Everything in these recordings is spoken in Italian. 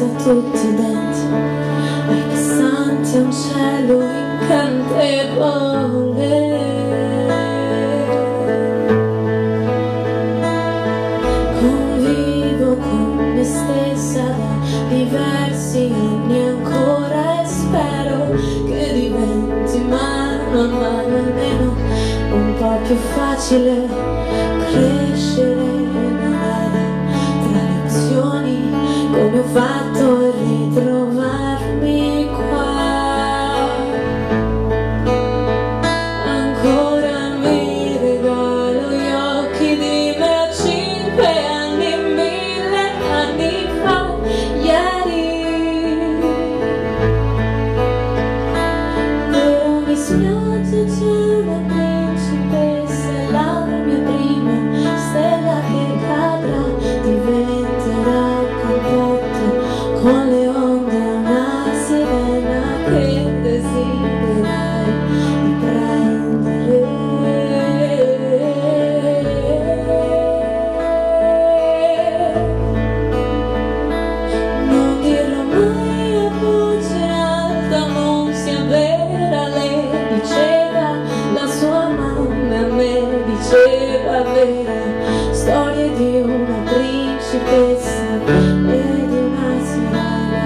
tutti i denti, ai passanti un cielo incantevole. Convivo con me stessa da diversi anni ancora e spero che diventi mano a mano almeno un po' più facile crescere. Come ho fatto a ritrovarmi qua, ancora mi regalo gli occhi di me a 5 anni, 1000 anni fa, ieri. Però mi spiace, c'è una principessa, la mia prima stella che cadrà, diventerà con le onde una sirena che desiderai prendere. Non dirlo mai a voce alta, non sia vera, lei diceva, la sua mamma a me diceva vera, storie di una principessa e di una sirena.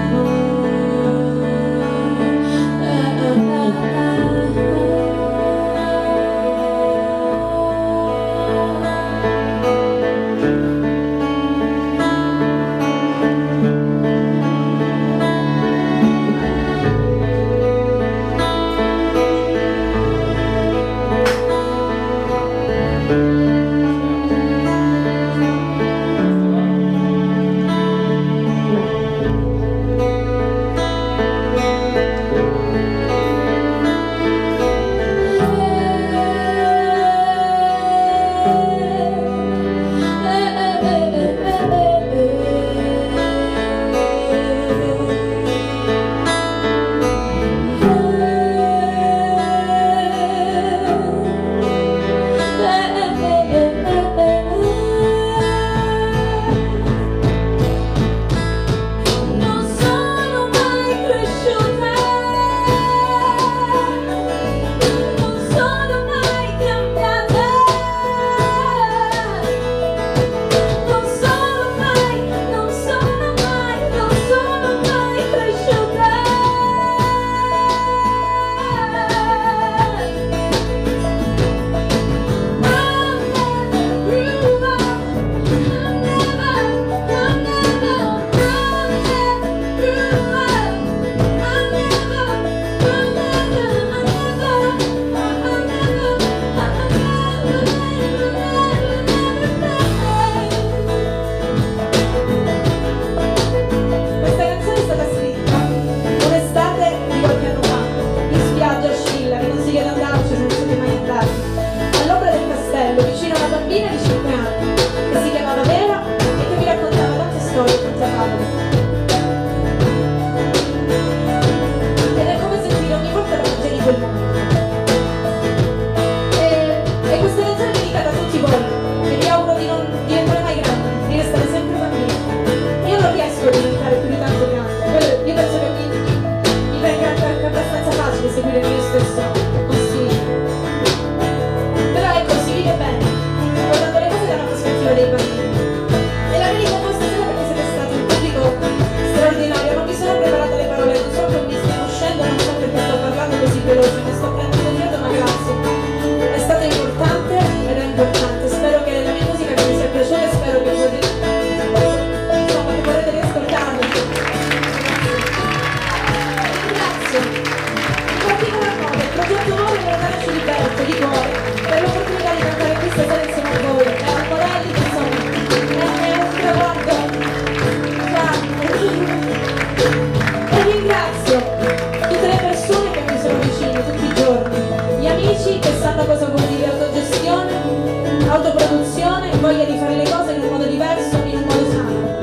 Voglia di fare le cose in un modo diverso, in un modo sano.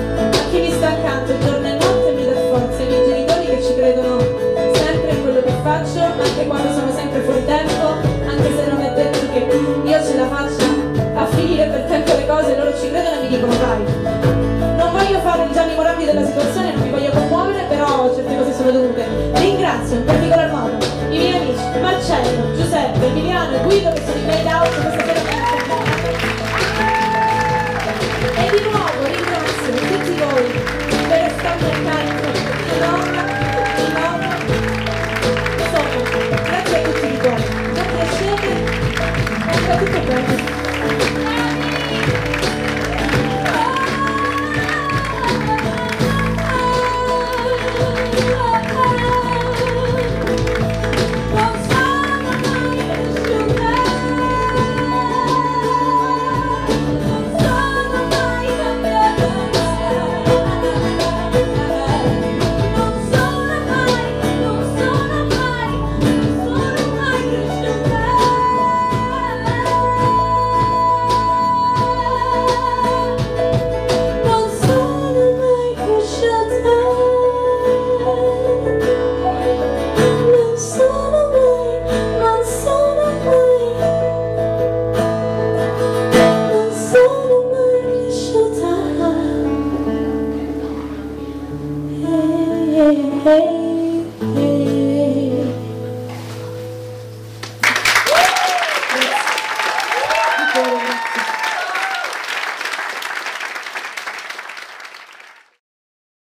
A chi mi sta accanto giorno e notte mi dà forza, i miei genitori che ci credono sempre in quello che faccio, anche quando sono sempre fuori tempo, anche se non è detto che io ce la faccia a finire per tempo le cose, loro ci credono e mi dicono vai. Non voglio fare il Gianni Morandi della situazione, non mi voglio ringrazio in particolar modo i miei amici Marcello, Giuseppe, Emiliano e Guido che sono in made out questa sera per e di nuovo ringrazio tutti voi per restare accanto insomma, grazie a tutti di cuore, non crescete e andrà tutto bene. Hey